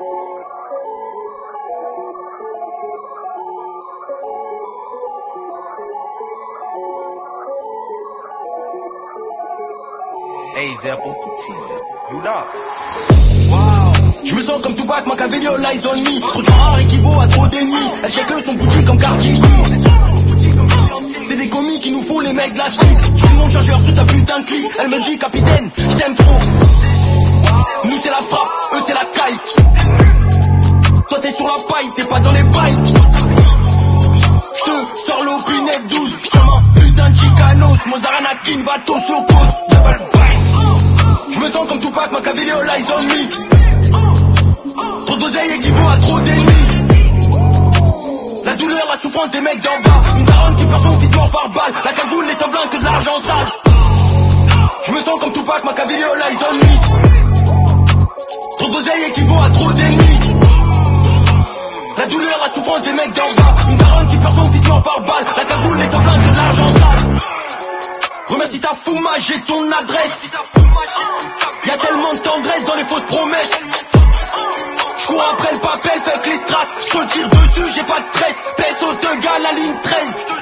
Hey Zeppo, you up? Je me sens comme Tupac, Machiavelli, all eyes on me. Trop de gens rares équivaut à trop d'ennemis. Elle check son boutique comme Cardi B. C'est des commis qui nous font les mecs de la street. Je suis mon chargeur sous ta putain de clip. Elle me dit capitaine, je t'aime trop. Nous c'est la frappe, eux c'est la caille. Toi t'es sur la paille, t'es pas dans les bails. Je te sors l'opinette 12. Comme un putain de chicanos. Mozart Anakin, Vatos, Locos, double bite. Je me sens comme Tupac, Machiavelli, all eyes on me. Trop d'oseille équivaut à trop d'ennemis. La douleur, la souffrance des mecs d'en bas. Une daronne qui perd son fils mort par balle. La cagoule, les tableaux, que de l'argent sale. Je me sens comme Tupac, Machiavelli, all eyes on me. Trop d'oseille équivaut à trop d'ennemis. La douleur, la souffrance des mecs d'en bas. Une daronne qui perd son fils mort par balle. La cagoule, les tableaux, que de l'argent sale. Remercie ta fouma, j'ai ton adresse. Y'a tellement de tendresse dans les fausses promesses. J'cours après le papel, fuck les strass. J'te tire dessus, j'ai pas de stress. Pesos de gars, la ligne 13.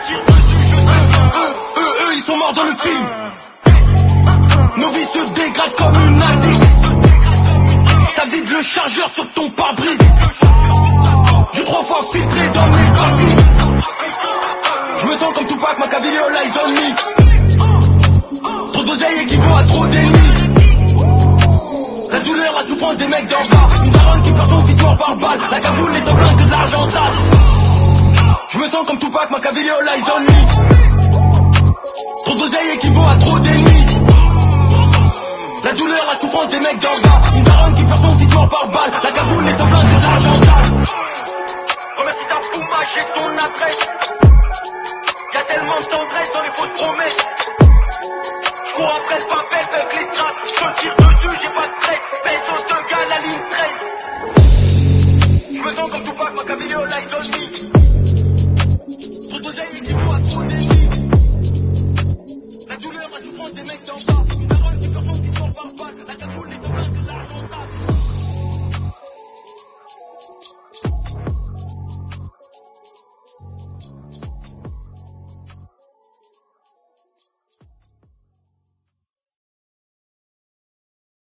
Eux, ils sont morts dans le film. Nos vies se dégradent comme une nazie. Ça vide le chargeur sur ton pare-brise. J'ai 3 fois filtré dans mes copies.